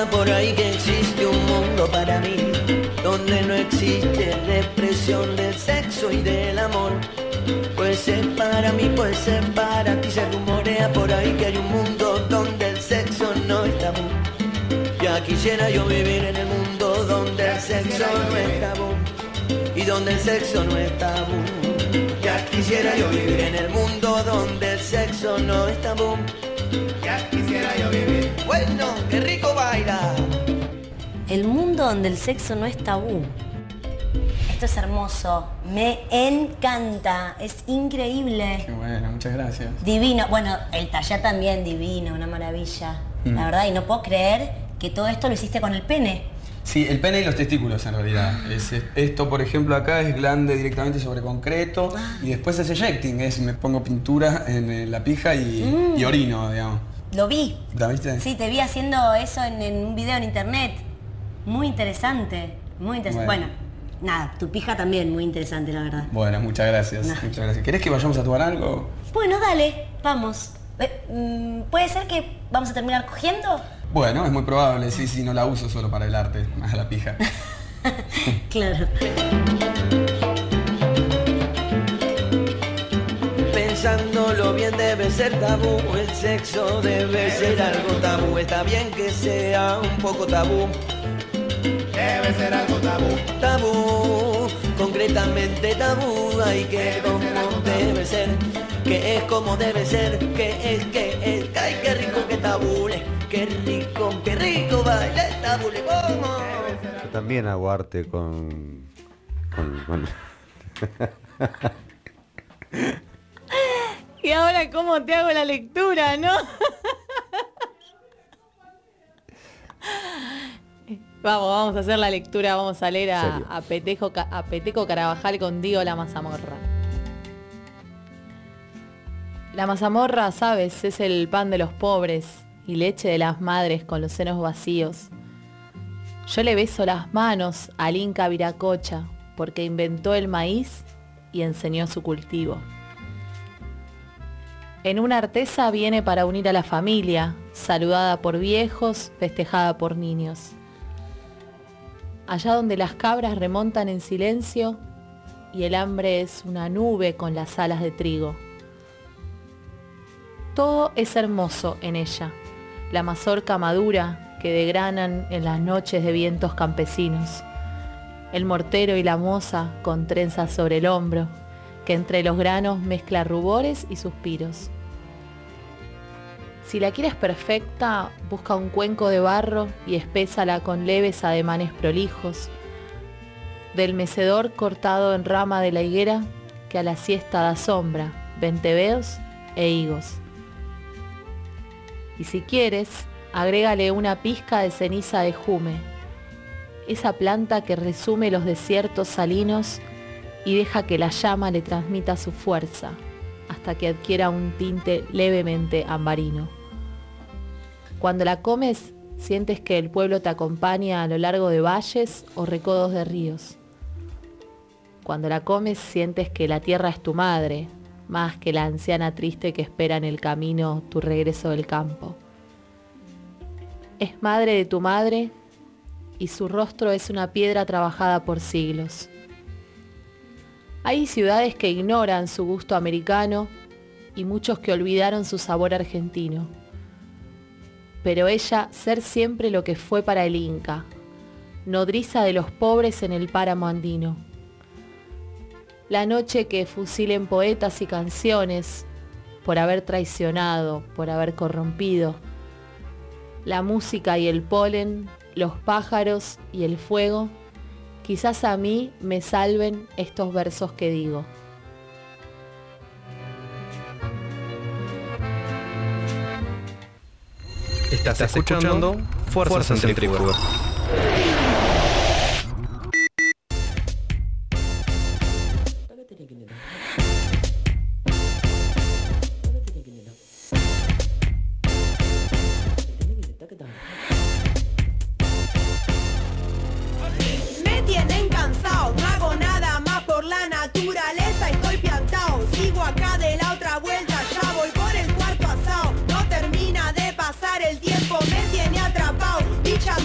rumorea por ahí que existe un mundo para mí, donde no existe represión del sexo y del amor. Puede ser para mí, puede ser para ti. Se rumorea por ahí que hay un mundo donde el sexo no es tabú. Ya quisiera yo vivir en el mundo donde el sexo no es tabú y donde el sexo no es tabú. Ya quisiera yo vivir en el mundo donde el sexo no es tabú. Ya quisiera yo vivir. Bueno, qué rico baila. El mundo donde el sexo no es tabú. Esto es hermoso, me encanta, es increíble. Qué bueno, muchas gracias. Divino, bueno, el taller también divino, una maravilla. La verdad, y no puedo creer que todo esto lo hiciste con el pene. Sí, el pene y los testículos en realidad. Esto, por ejemplo, acá es glande directamente sobre concreto y después es ejecting, me pongo pintura en la pija y orino, digamos. Lo vi. ¿La viste? Sí, te vi haciendo eso en un video en internet. Muy interesante, muy interesante. Bueno, nada, tu pija también, muy interesante, la verdad. Bueno, muchas gracias, muchas gracias. ¿Querés que vayamos a tomar algo? Bueno, dale, vamos. ¿Puede ser que vamos a terminar cogiendo? Bueno, es muy probable, sí, no la uso solo para el arte, más la pija. Claro. Pensándolo bien debe ser tabú, el sexo debe ser algo tabú. Está bien que sea un poco tabú. Debe ser algo tabú. Tabú, concretamente tabú. Hay que como debe ser, que es como debe ser, que es, ay, qué rico que tabule, qué rico baila el tabule, como. Yo también hago arte con... Y ahora, ¿cómo te hago la lectura, no? Vamos a hacer la lectura, vamos a leer a Peteco Carabajal con Diego la mazamorra. La mazamorra, sabes, es el pan de los pobres y leche de las madres con los senos vacíos. Yo le beso las manos al Inca Viracocha porque inventó el maíz y enseñó su cultivo. En una artesa viene para unir a la familia, saludada por viejos, festejada por niños. Allá donde las cabras remontan en silencio y el hambre es una nube con las alas de trigo. Todo es hermoso en ella, la mazorca madura que degranan en las noches de vientos campesinos, el mortero y la moza con trenzas sobre el hombro, que entre los granos mezcla rubores y suspiros. Si la quieres perfecta, busca un cuenco de barro y espésala con leves ademanes prolijos, del mecedor cortado en rama de la higuera que a la siesta da sombra, venteveos e higos. Y si quieres, agrégale una pizca de ceniza de jume, esa planta que resume los desiertos salinos y deja que la llama le transmita su fuerza hasta que adquiera un tinte levemente ambarino. Cuando la comes, sientes que el pueblo te acompaña a lo largo de valles o recodos de ríos. Cuando la comes, sientes que la tierra es tu madre, más que la anciana triste que espera en el camino tu regreso del campo. Es madre de tu madre y su rostro es una piedra trabajada por siglos. Hay ciudades que ignoran su gusto americano y muchos que olvidaron su sabor argentino. Pero ella ser siempre lo que fue para el Inca, nodriza de los pobres en el páramo andino. La noche que fusilen poetas y canciones por haber traicionado, por haber corrompido. La música y el polen, los pájaros y el fuego, quizás a mí me salven estos versos que digo. Estás escuchando Fuerza Centrífuga. Me tienen cansado, no hago nada más por la naturaleza, estoy piantao, sigo acá de la otra vuelta, ya voy por el cuarto asado, no termina de pasar el tiempo, me tiene atrapado, dicha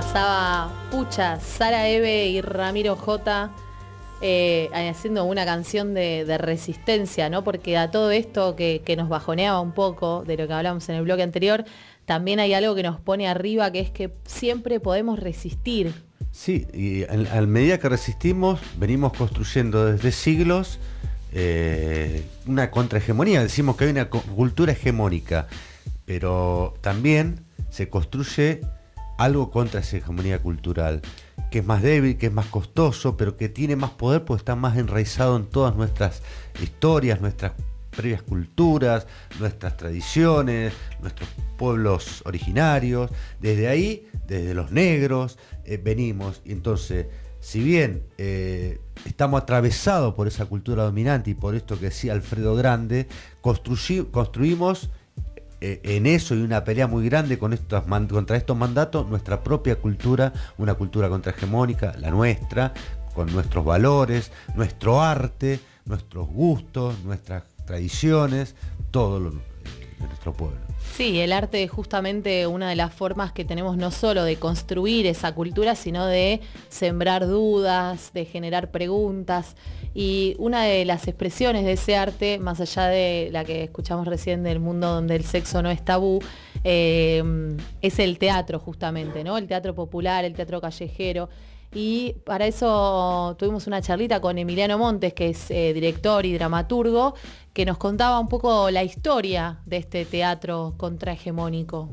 pasaba, pucha, Sara Eve y Ramiro J. Haciendo una canción de resistencia, ¿no? Porque a todo esto que nos bajoneaba un poco de lo que hablamos en el bloque anterior, también hay algo que nos pone arriba, que es que siempre podemos resistir. Sí, y a medida que resistimos, venimos construyendo desde siglos una contrahegemonía. Decimos que hay una cultura hegemónica, pero también se construye algo contra esa hegemonía cultural, que es más débil, que es más costoso, pero que tiene más poder porque está más enraizado en todas nuestras historias, nuestras previas culturas, nuestras tradiciones, nuestros pueblos originarios. Desde ahí, desde los negros, venimos. Y entonces, si bien estamos atravesados por esa cultura dominante y por esto que decía Alfredo Grande, construimos en eso, y una pelea muy grande contra estos mandatos, nuestra propia cultura, una cultura contrahegemónica, la nuestra, con nuestros valores, nuestro arte, nuestros gustos, nuestras tradiciones, todo lo de nuestro pueblo. Sí, el arte es justamente una de las formas que tenemos no solo de construir esa cultura, sino de sembrar dudas, de generar preguntas. Y una de las expresiones de ese arte, más allá de la que escuchamos recién del mundo donde el sexo no es tabú, es el teatro justamente, ¿no? El teatro popular, el teatro callejero. Y para eso tuvimos una charlita con Emiliano Montes, que es director y dramaturgo, que nos contaba un poco la historia de este teatro contrahegemónico.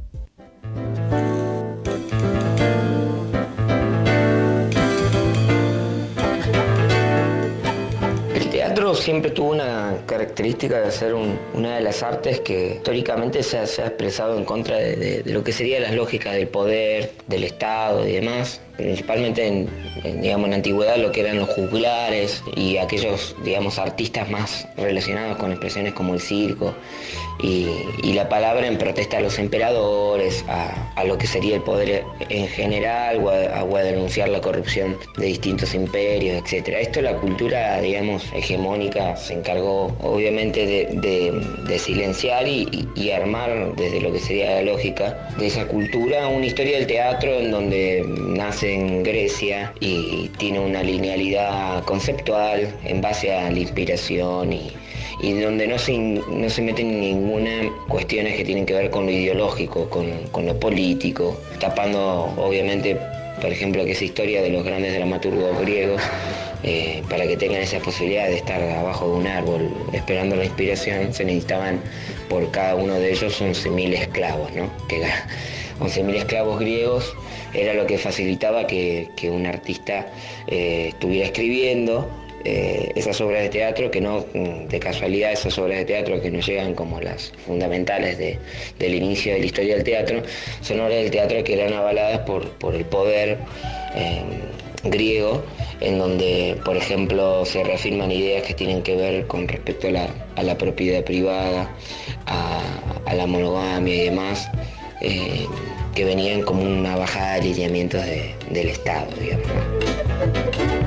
El teatro siempre tuvo una característica de ser una de las artes que históricamente se ha expresado en contra de lo que serían las lógicas del poder, del Estado y demás. Principalmente en la antigüedad, lo que eran los juglares y aquellos, artistas más relacionados con expresiones como el circo y la palabra en protesta a los emperadores, a lo que sería el poder en general o a denunciar la corrupción de distintos imperios, etc. Esto la cultura, hegemónica se encargó obviamente de silenciar y armar desde lo que sería la lógica de esa cultura una historia del teatro en donde nace en Grecia y tiene una linealidad conceptual en base a la inspiración y donde no se meten ninguna cuestiones que tienen que ver con lo ideológico, con lo político, tapando obviamente, por ejemplo, que esa historia de los grandes dramaturgos griegos, para que tengan esa posibilidad de estar abajo de un árbol esperando la inspiración, se necesitaban por cada uno de ellos 11.000 esclavos, ¿no? 11.000 esclavos griegos era lo que facilitaba que un artista estuviera escribiendo esas obras de teatro, que no, de casualidad, esas obras de teatro que nos llegan como las fundamentales del inicio de la historia del teatro, son obras del teatro que eran avaladas por el poder griego, en donde, por ejemplo, se reafirman ideas que tienen que ver con respecto a la propiedad privada, a la monogamia y demás, que venían como una bajada de lineamientos del Estado, digamos, ¿no?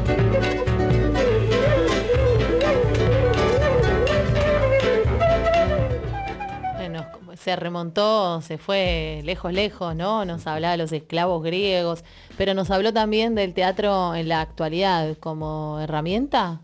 Se remontó, se fue lejos, ¿no? Nos hablaba de los esclavos griegos, pero nos habló también del teatro en la actualidad como herramienta.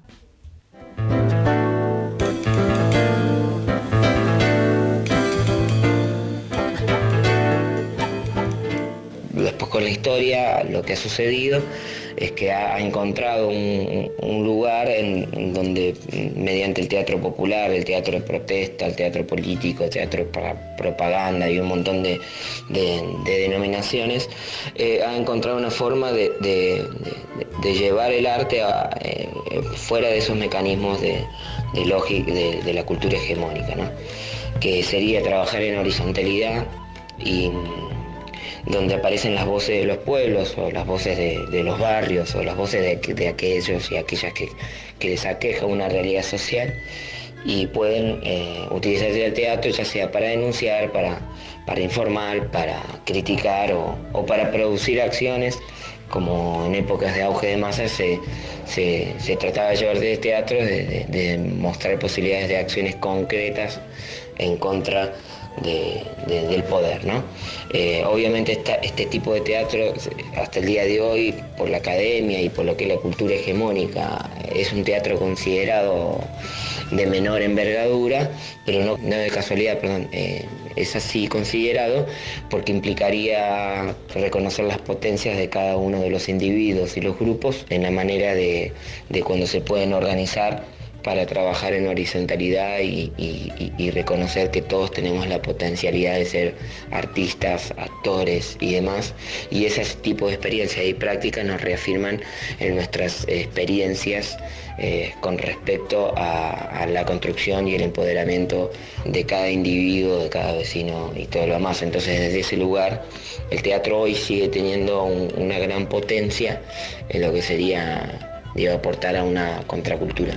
Después, con la historia, lo que ha sucedido es que ha encontrado un lugar en donde, mediante el teatro popular, el teatro de protesta, el teatro político, el teatro para propaganda y un montón de denominaciones, ha encontrado una forma de llevar el arte fuera de esos mecanismos de la cultura hegemónica, ¿no? Que sería trabajar en horizontalidad y donde aparecen las voces de los pueblos, o las voces de los barrios, o las voces de aquellos y aquellas que les aqueja una realidad social, y pueden utilizarse el teatro ya sea para denunciar, para informar, para criticar o para producir acciones, como en épocas de auge de masas se trataba de llevar de teatro, de mostrar posibilidades de acciones concretas en contra del poder, ¿no? Obviamente este tipo de teatro, hasta el día de hoy, por la academia y por lo que es la cultura hegemónica, es un teatro considerado de menor envergadura, pero no de casualidad, perdón, es así considerado porque implicaría reconocer las potencias de cada uno de los individuos y los grupos en la manera de cuando se pueden organizar para trabajar en horizontalidad y reconocer que todos tenemos la potencialidad de ser artistas, actores y demás, y ese tipo de experiencias y prácticas nos reafirman en nuestras experiencias con respecto a la construcción y el empoderamiento de cada individuo, de cada vecino y todo lo demás. Entonces, desde ese lugar, el teatro hoy sigue teniendo una gran potencia en lo que sería, digo, aportar a una contracultura.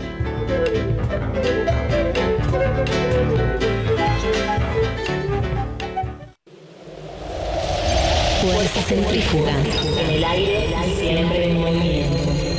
Fuerza centrífuga. En el aire, siempre en movimiento.